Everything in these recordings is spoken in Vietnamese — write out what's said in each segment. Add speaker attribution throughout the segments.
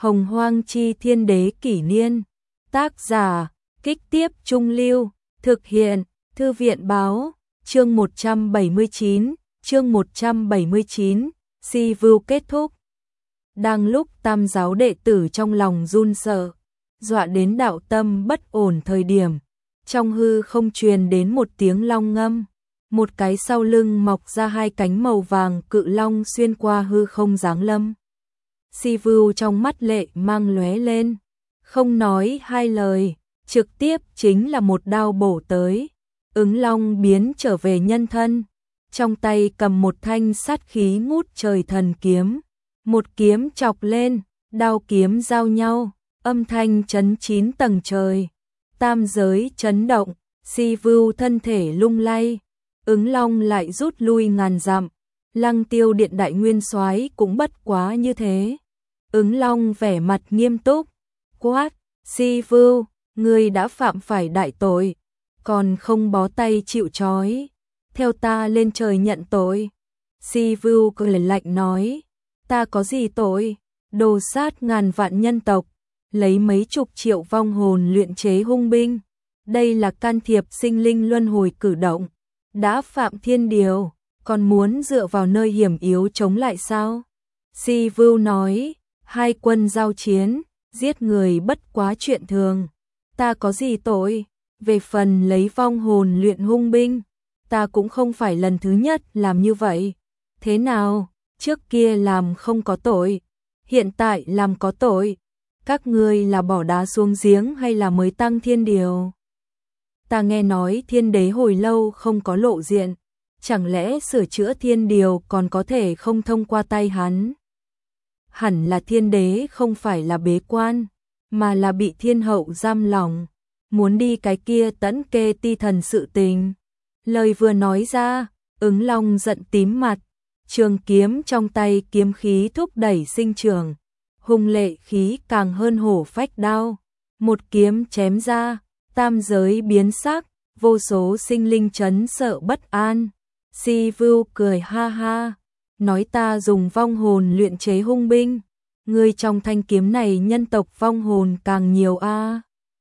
Speaker 1: Hồng Hoang Chi Thiên Đế Kỷ Niên. Tác giả, Kích Tiếp Trung Lưu. Thực hiện, Thư viện Báo. Chương 179, chương 179, Si Vưu kết thúc. Đang lúc tam giáo đệ tử trong lòng run sợ, dọa đến đạo tâm bất ổn thời điểm, trong hư không truyền đến một tiếng long ngâm, một cái sau lưng mọc ra hai cánh màu vàng cự long xuyên qua hư không giáng lâm. Si Vưu trong mắt lệ mang lóe lên, không nói hai lời, trực tiếp chính là một đao bổ tới. Ứng long biến trở về nhân thân, trong tay cầm một thanh sát khí ngút trời thần kiếm, một kiếm chọc lên, đao kiếm giao nhau, âm thanh chấn 9 tầng trời, tam giới chấn động, Si Vưu thân thể lung lay, ứng long lại rút lui ngàn dặm, Lăng Tiêu Điện đại nguyên soái cũng bất quá như thế. Ứng long vẻ mặt nghiêm túc, quát, Si Vưu, ngươi đã phạm phải đại tội, còn không bó tay chịu trói, theo ta lên trời nhận tội. Si Vưu cười lạnh nói, ta có gì tội, đồ sát ngàn vạn nhân tộc, lấy mấy chục triệu vong hồn luyện chế hung binh, đây là can thiệp sinh linh luân hồi cử động, đã phạm thiên điều, còn muốn dựa vào nơi hiểm yếu chống lại sao? Si Vưu nói, hai quân giao chiến, giết người bất quá chuyện thường, ta có gì tội? Về phần lấy vong hồn luyện hung binh, ta cũng không phải lần thứ nhất làm như vậy. Thế nào, trước kia làm không có tội, hiện tại làm có tội, các ngươi là bỏ đá xuống giếng hay là mới tăng thiên điều? Ta nghe nói thiên đế hồi lâu không có lộ diện, chẳng lẽ sửa chữa thiên điều còn có thể không thông qua tay hắn? Hẳn là thiên đế không phải là bế quan, mà là bị thiên hậu giam lỏng, muốn đi cái kia tẫn kê ti thần sự tình. Lời vừa nói ra, ứng long giận tím mặt, trường kiếm trong tay kiếm khí thúc đẩy sinh trưởng, hung lệ khí càng hơn hổ phách đao, một kiếm chém ra, tam giới biến sắc, vô số sinh linh chấn sợ bất an. Si Vưu cười ha ha, nói ta dùng vong hồn luyện chế hung binh, ngươi trong thanh kiếm này nhân tộc vong hồn càng nhiều a.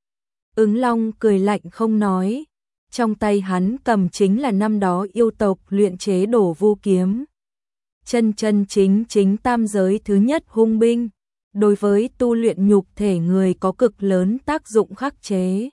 Speaker 1: Ứng long cười lạnh không nói, trong tay hắn cầm chính là năm đó yêu tộc luyện chế đổ vu kiếm. Chân chân chính chính tam giới thứ nhất hung binh, đối với tu luyện nhục thể người có cực lớn tác dụng khắc chế.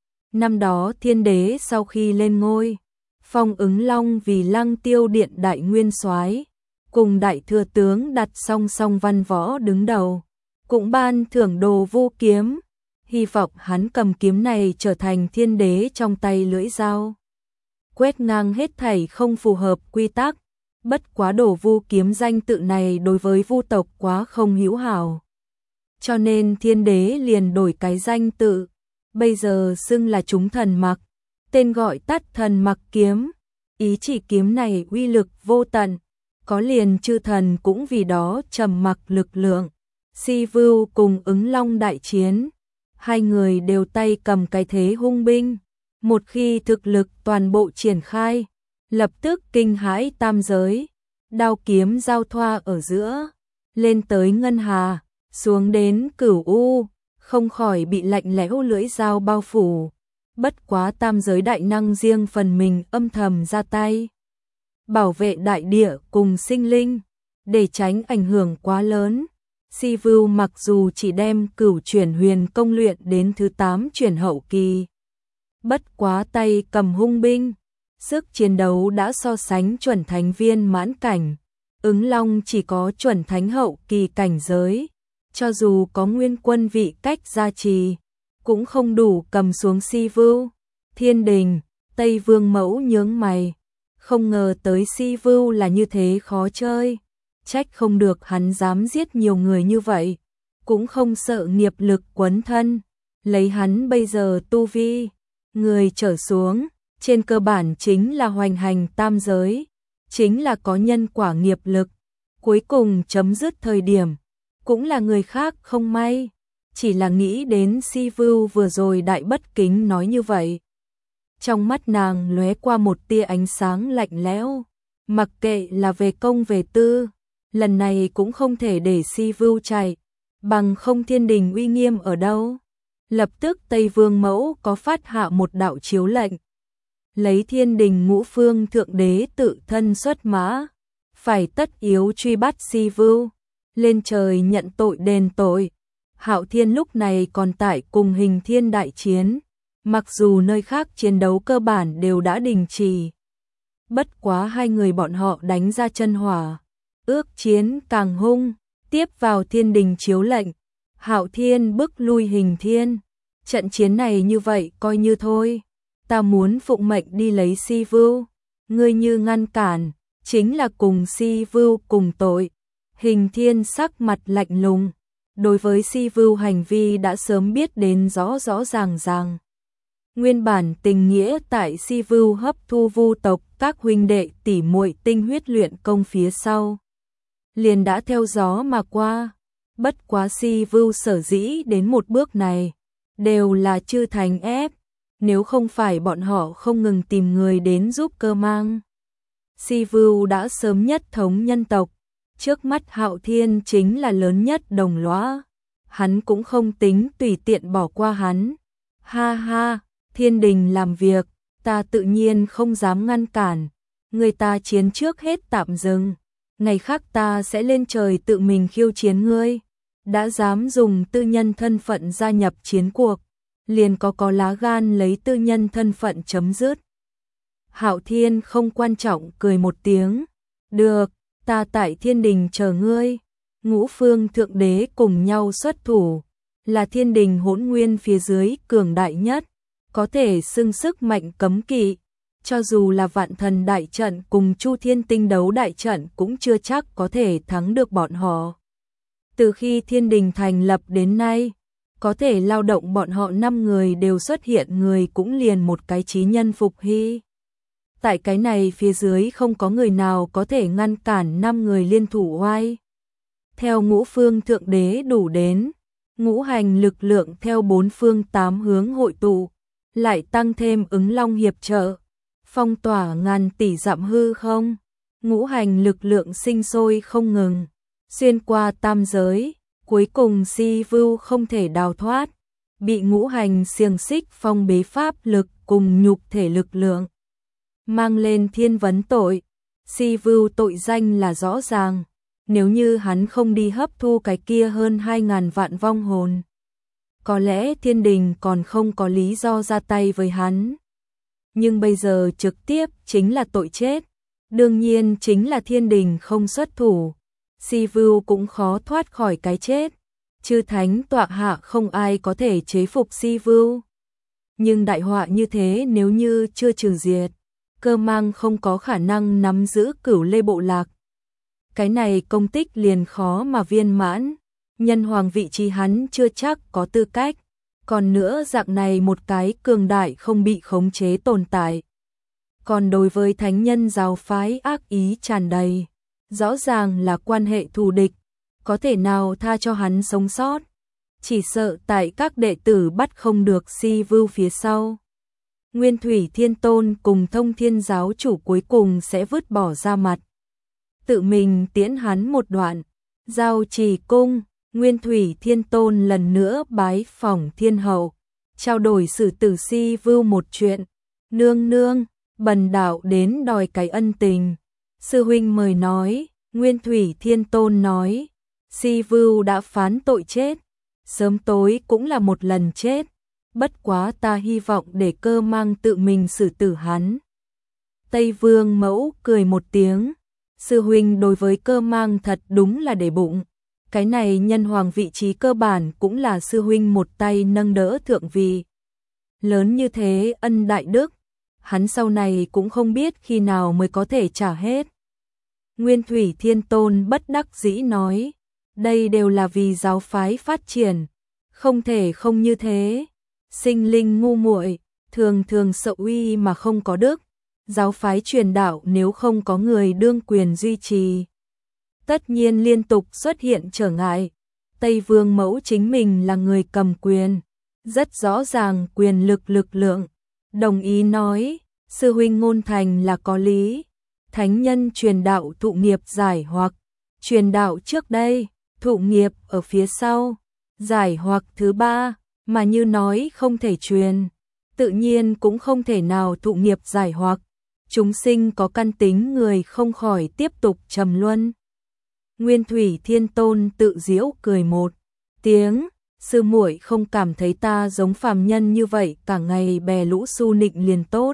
Speaker 1: Năm đó thiên đế sau khi lên ngôi, phong ứng long vì Lăng Tiêu Điện đại nguyên soái, cùng đại thừa tướng đặt song song văn võ đứng đầu, cũng ban thưởng đồ vu kiếm, hy vọng hắn cầm kiếm này trở thành thiên đế trong tay lưỡi dao, quét ngang hết thảy không phù hợp quy tắc. Bất quá đồ vu kiếm danh tự này đối với vu tộc quá không hữu hảo, cho nên thiên đế liền đổi cái danh tự, bây giờ xưng là chúng thần mặc, tên gọi tắt thần mặc kiếm. Ý chỉ kiếm này uy lực vô tận, có liền chư thần cũng vì đó trầm mặc lực lượng. Si Vưu cùng ứng long đại chiến, hai người đều tay cầm cái thế hung binh, một khi thực lực toàn bộ triển khai, lập tức kinh hãi tam giới, đao kiếm giao thoa ở giữa, lên tới ngân hà, xuống đến cửu u, không khỏi bị lạnh lẽo lưỡi dao bao phủ. Bất quá tam giới đại năng riêng phần mình âm thầm ra tay, bảo vệ đại địa cùng sinh linh, để tránh ảnh hưởng quá lớn. Si Vưu mặc dù chỉ đem cửu chuyển huyền công luyện đến thứ 8 chuyển hậu kỳ, bất quá tay cầm hung binh, sức chiến đấu đã so sánh chuẩn thánh viên mãn cảnh, ứng long chỉ có chuẩn thánh hậu kỳ cảnh giới, cho dù có nguyên quân vị cách gia trì, cũng không đủ cầm xuống Si Vưu. Thiên đình, Tây Vương Mẫu nhướng mày, không ngờ tới Si Vưu là như thế khó chơi, trách không được hắn dám giết nhiều người như vậy, cũng không sợ nghiệp lực quấn thân, lấy hắn bây giờ tu vi, người trở xuống, trên cơ bản chính là hoành hành tam giới, chính là có nhân quả nghiệp lực, cuối cùng chấm dứt thời điểm, cũng là người khác không may. Chỉ là nghĩ đến Si Vưu vừa rồi đại bất kính nói như vậy, trong mắt nàng lóe qua một tia ánh sáng lạnh lẽo, mặc kệ là về công về tư, lần này cũng không thể để Si Vưu chạy, bằng không thiên đình uy nghiêm ở đâu? Lập tức Tây Vương Mẫu có phát hạ một đạo chiếu lệnh. Lấy thiên đình ngũ phương thượng đế tự thân xuất mã, phải tất yếu truy bắt Si Vưu, lên trời nhận tội đền tội. Hạo Thiên lúc này còn tại cùng Hình Thiên đại chiến, mặc dù nơi khác chiến đấu cơ bản đều đã đình chỉ. Bất quá hai người bọn họ đánh ra chân hỏa, ước chiến càng hung, tiếp vào thiên đình chiếu lệnh, Hạo Thiên bức lui Hình Thiên. Trận chiến này như vậy coi như thôi, ta muốn phụng mệnh đi lấy Si Vưu, ngươi như ngăn cản, chính là cùng Si Vưu cùng tội. Hình Thiên sắc mặt lạnh lùng, đối với Si Vưu hành vi đã sớm biết đến rõ rõ ràng ràng. Nguyên bản tình nghĩa tại Si Vưu hấp thu vu tộc các huynh đệ tỷ muội tinh huyết luyện công phía sau, liền đã theo gió mà qua. Bất quá Si Vưu sở dĩ đến một bước này, đều là chư thành ép, nếu không phải bọn họ không ngừng tìm người đến giúp Cơ Mang. Si Vưu đã sớm nhất thống nhân tộc, trước mắt Hạo Thiên chính là lớn nhất đồng lõa, hắn cũng không tính tùy tiện bỏ qua hắn. Ha ha, thiên đình làm việc, ta tự nhiên không dám ngăn cản, người ta chiến trước hết tạm dừng, ngày khác ta sẽ lên trời tự mình khiêu chiến ngươi. Đã dám dùng tư nhân thân phận gia nhập chiến cuộc, liền có lá gan lấy tư nhân thân phận chấm dứt. Hạo Thiên không quan trọng cười một tiếng, được, ta tại thiên đình chờ ngươi. Ngũ phương thượng đế cùng nhau xuất thủ, là thiên đình hỗn nguyên phía dưới cường đại nhất, có thể xưng sức mạnh cấm kỵ, cho dù là Vạn Thần đại trận cùng Chu Thiên Tinh đấu đại trận cũng chưa chắc có thể thắng được bọn họ. Từ khi thiên đình thành lập đến nay, có thể lao động bọn họ 5 người đều xuất hiện người cũng liền một cái chí nhân Phục Hy. Tại cái này phía dưới không có người nào có thể ngăn cản 5 người liên thủ oai. Theo ngũ phương thượng đế đủ đến, ngũ hành lực lượng theo 4 phương 8 hướng hội tụ, lại tăng thêm ứng long hiệp trợ, phong tỏa ngàn tỷ dặm hư không, ngũ hành lực lượng sinh sôi không ngừng, xuyên qua tam giới, cuối cùng Si Vưu không thể đào thoát, bị ngũ hành xiềng xích phong bế pháp lực cùng nhục thể lực lượng, mang lên thiên vấn tội. Si Vưu tội danh là rõ ràng, nếu như hắn không đi hấp thu cái kia hơn 2.000 vạn vong hồn, có lẽ thiên đình còn không có lý do ra tay với hắn. Nhưng bây giờ trực tiếp chính là tội chết, đương nhiên chính là thiên đình không xuất thủ, Si Vưu cũng khó thoát khỏi cái chết. Chư thánh tọa hạ không ai có thể chế phục Si Vưu. Nhưng đại họa như thế nếu như chưa trừ diệt, Cơ Mang không có khả năng nắm giữ Cửu Lê bộ lạc. Cái này công tích liền khó mà viên mãn, nhân hoàng vị trí hắn chưa chắc có tư cách. Còn nữa dạng này một cái cường đại không bị khống chế tồn tại. Còn đối với thánh nhân giáo phái ác ý tràn đầy, rõ ràng là quan hệ thù địch, có thể nào tha cho hắn sống sót. Chỉ sợ tại các đệ tử bắt không được Si Vưu phía sau, Nguyên Thủy Thiên Tôn cùng Thông Thiên giáo chủ cuối cùng sẽ vứt bỏ ra mặt, tự mình tiễn hắn một đoạn. Giao Trì cung, Nguyên Thủy Thiên Tôn lần nữa bái phỏng thiên hậu, trao đổi xử tử Si Vưu một chuyện. Nương nương, bần đạo đến đòi cái ân tình. Sư huynh mời nói. Nguyên Thủy Thiên Tôn nói, Si Vưu đã phán tội chết, sớm tối cũng là một lần chết, bất quá ta hy vọng để Cơ Mang tự mình xử tử hắn. Tây Vương Mẫu cười một tiếng, sư huynh đối với Cơ Mang thật đúng là để bụng, cái này nhân hoàng vị trí cơ bản cũng là sư huynh một tay nâng đỡ thượng vị. Lớn như thế ân đại đức, hắn sau này cũng không biết khi nào mới có thể trả hết. Nguyên Thủy Thiên Tôn bất đắc dĩ nói, đây đều là vì giáo phái phát triển, không thể không như thế. Sinh linh ngu muội, thường thường sợ uy mà không có đức, giáo phái truyền đạo nếu không có người đương quyền duy trì, tất nhiên liên tục xuất hiện trở ngại. Tây Vương Mẫu chính mình là người cầm quyền, rất rõ ràng quyền lực lượng, đồng ý nói, sư huynh ngôn thành là có lý. Thánh nhân truyền đạo thụ nghiệp giải hoặc truyền đạo trước đây, thụ nghiệp ở phía sau, giải hoặc thứ ba, mà như nói không thể truyền, tự nhiên cũng không thể nào thụ nghiệp giải hoặc, chúng sinh có căn tính người không khỏi tiếp tục trầm luân. Nguyên Thủy Thiên Tôn tự giễu cười một tiếng, sư muội không cảm thấy ta giống phàm nhân như vậy cả ngày bè lũ su nịnh liền tốt.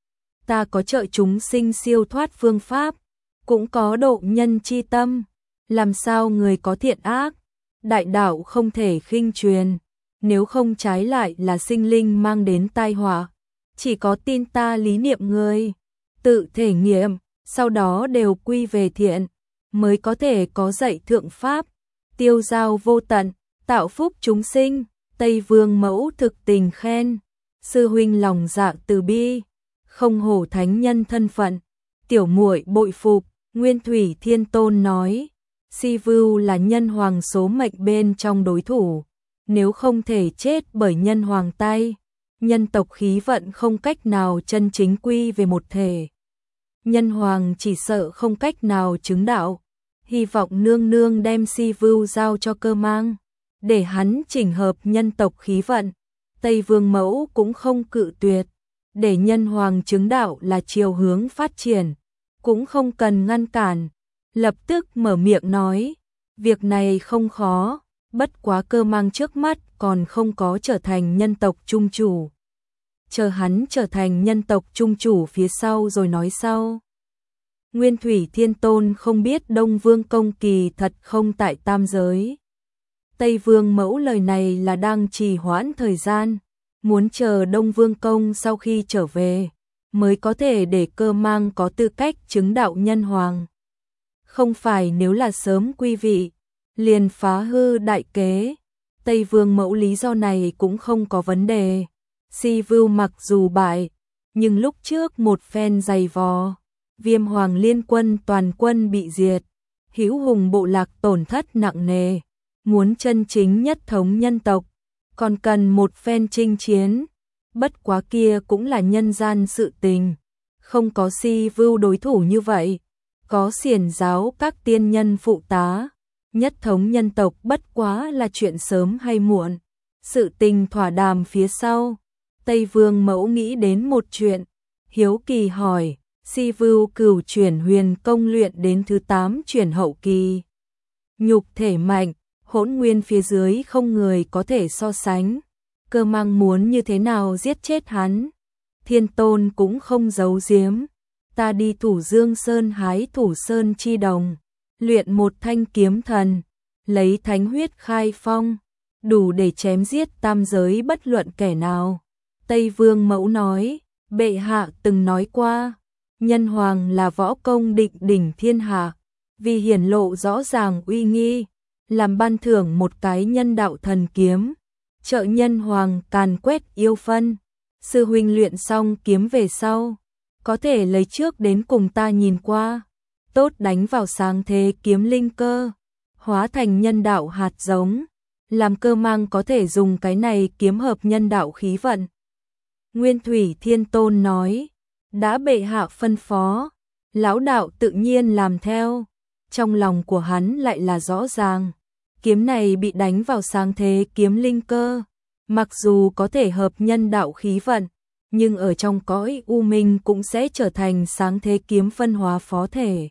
Speaker 1: Ta có trợ chúng sinh siêu thoát phương pháp, cũng có độ nhân chi tâm, làm sao người có thiện ác, đại đạo không thể khinh truyền, nếu không trái lại là sinh linh mang đến tai họa, chỉ có tin ta lý niệm người, tự thể nghiệm, sau đó đều quy về thiện, mới có thể có dạy thượng pháp, tiêu giao vô tận, tạo phúc chúng sinh. Tây Vương Mẫu thực tình khen, sư huynh lòng dạ từ bi, không hổ thánh nhân thân phận, tiểu muội bội phục. Nguyên Thủy Thiên Tôn nói, Si Vưu là nhân hoàng số mệnh bên trong đối thủ, nếu không thể chết bởi nhân hoàng tay, nhân tộc khí vận không cách nào chân chính quy về một thể. Nhân hoàng chỉ sợ không cách nào chứng đạo, hy vọng nương nương đem Si Vưu giao cho Cơ Mang, để hắn chỉnh hợp nhân tộc khí vận. Tây Vương Mẫu cũng không cự tuyệt, để nhân hoàng chứng đạo là chiều hướng phát triển, cũng không cần ngăn cản, lập tức mở miệng nói, việc này không khó, bất quá Cơ Mang trước mắt còn không có trở thành nhân tộc trung chủ. Chờ hắn trở thành nhân tộc trung chủ phía sau rồi nói sau. Nguyên Thủy Thiên Tôn không biết Đông Vương Công kỳ thật không tại tam giới. Tây Vương Mẫu lời này là đang trì hoãn thời gian, muốn chờ Đông Vương Công sau khi trở về, mới có thể để Cơ Mang có tư cách chứng đạo nhân hoàng. Không phải nếu là sớm quy vị, liền phá hư đại kế. Tây Vương Mẫu lý do này cũng không có vấn đề. Si Vưu mặc dù bại, nhưng lúc trước một phen giày vò, Viêm Hoàng liên quân toàn quân bị diệt, Hữu Hùng bộ lạc tổn thất nặng nề, muốn chân chính nhất thống nhân tộc, còn cần một phen chinh chiến, bất quá kia cũng là nhân gian sự tình, không có Si Vưu đối thủ như vậy, có xiển giáo các tiên nhân phụ tá, nhất thống nhân tộc bất quá là chuyện sớm hay muộn. Sự tình thỏa đàm phía sau, Tây Vương Mẫu nghĩ đến một chuyện, hiếu kỳ hỏi, Si Vưu cửu chuyển huyền công luyện đến thứ 8 chuyển hậu kỳ, nhục thể mạnh, hỗn nguyên phía dưới không người có thể so sánh, Cơ Mang muốn như thế nào giết chết hắn. Thiên Tôn cũng không giấu giếm, ta đi Thủ Dương Sơn hái Thủ Sơn chi đồng, luyện một thanh kiếm thần, lấy thánh huyết khai phong, đủ để chém giết tam giới bất luận kẻ nào. Tây Vương Mẫu nói, bệ hạ từng nói qua, nhân hoàng là võ công định đỉnh thiên hạ, vì hiển lộ rõ ràng uy nghi, làm ban thưởng một cái nhân đạo thần kiếm, trợ nhân hoàng càn quét yêu phân. Sư huynh luyện xong kiếm về sau, có thể lấy trước đến cùng ta nhìn qua, tốt đánh vào sáng thế kiếm linh cơ, hóa thành nhân đạo hạt giống, làm Cơ Mang có thể dùng cái này kiếm hợp nhân đạo khí vận. Nguyên Thủy Thiên Tôn nói, đã bệ hạ phân phó, lão đạo tự nhiên làm theo. Trong lòng của hắn lại là rõ ràng, kiếm này bị đánh vào sáng thế kiếm linh cơ, mặc dù có thể hợp nhân đạo khí vận, nhưng ở trong cõi u minh cũng sẽ trở thành sáng thế kiếm phân hóa phó thể.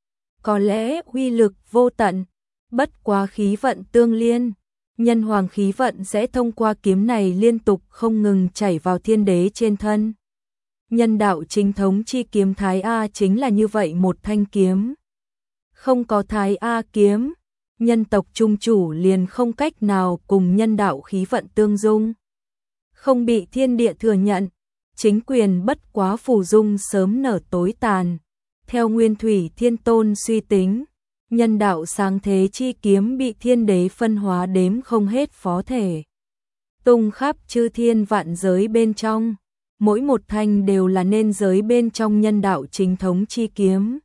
Speaker 1: Có lẽ uy lực vô tận, bất quá khí vận tương liên, nhân hoàng khí vận sẽ thông qua kiếm này liên tục không ngừng chảy vào thiên đế trên thân. Nhân đạo chính thống chi kiếm Thái A chính là như vậy một thanh kiếm. Không có Thái A kiếm, nhân tộc trung chủ liền không cách nào cùng nhân đạo khí vận tương dung. Không bị thiên địa thừa nhận, chính quyền bất quá phù dung sớm nở tối tàn. Theo Nguyên Thủy Thiên Tôn suy tính, nhân đạo sáng thế chi kiếm bị thiên đế phân hóa đếm không hết phó thể, tung khắp chư thiên vạn giới bên trong, mỗi một thanh đều là nên giới bên trong nhân đạo chính thống chi kiếm.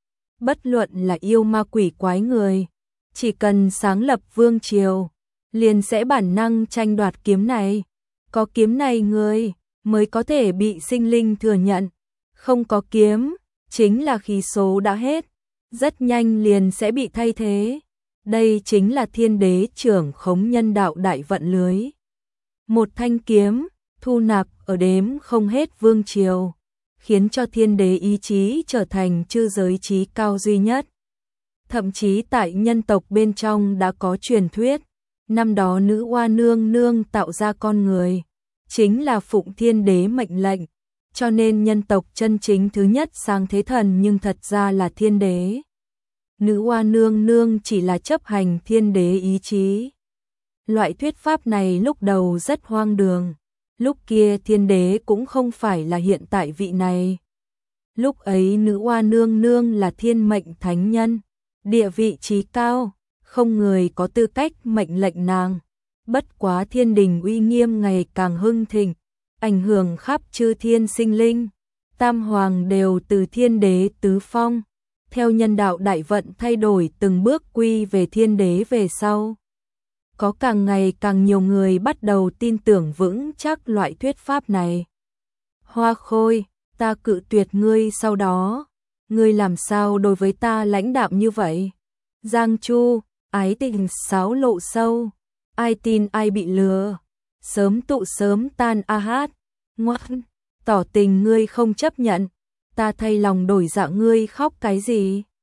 Speaker 1: Bất luận là yêu ma quỷ quái người, chỉ cần sáng lập vương triều, liền sẽ bản năng tranh đoạt kiếm này. Có kiếm này người mới có thể bị sinh linh thừa nhận, không có kiếm, chính là khí số đã hết, rất nhanh liền sẽ bị thay thế. Đây chính là thiên đế trưởng khống nhân đạo đại vận lưới. Một thanh kiếm, thu nạp ở đếm không hết vương triều, khiến cho thiên đế ý chí trở thành chư giới trí cao duy nhất. Thậm chí tại nhân tộc bên trong đã có truyền thuyết, năm đó nữ oa nương nương tạo ra con người, chính là phụng thiên đế mệnh lệnh, cho nên nhân tộc chân chính thứ nhất sang thế thần nhưng thật ra là thiên đế. Nữ oa nương nương chỉ là chấp hành thiên đế ý chí. Loại thuyết pháp này lúc đầu rất hoang đường, lúc kia thiên đế cũng không phải là hiện tại vị này. Lúc ấy nữ oa nương nương là thiên mệnh thánh nhân, địa vị trí cao, không người có tư cách mệnh lệnh nàng. Bất quá thiên đình uy nghiêm ngày càng hưng thịnh, ảnh hưởng khắp chư thiên sinh linh. Tam hoàng đều từ thiên đế tứ phong, theo nhân đạo đại vận thay đổi từng bước quy về thiên đế về sau. Có càng ngày càng nhiều người bắt đầu tin tưởng vững chắc loại thuyết pháp này. Hoa Khôi, ta cự tuyệt ngươi sau đó, ngươi làm sao đối với ta lãnh đạm như vậy? Giang Chu, ái tình xáo lộ sâu, ai tin ai bị lừa, sớm tụ sớm tan a hát, ngoan, tỏ tình ngươi không chấp nhận, ta thay lòng đổi dạ ngươi khóc cái gì?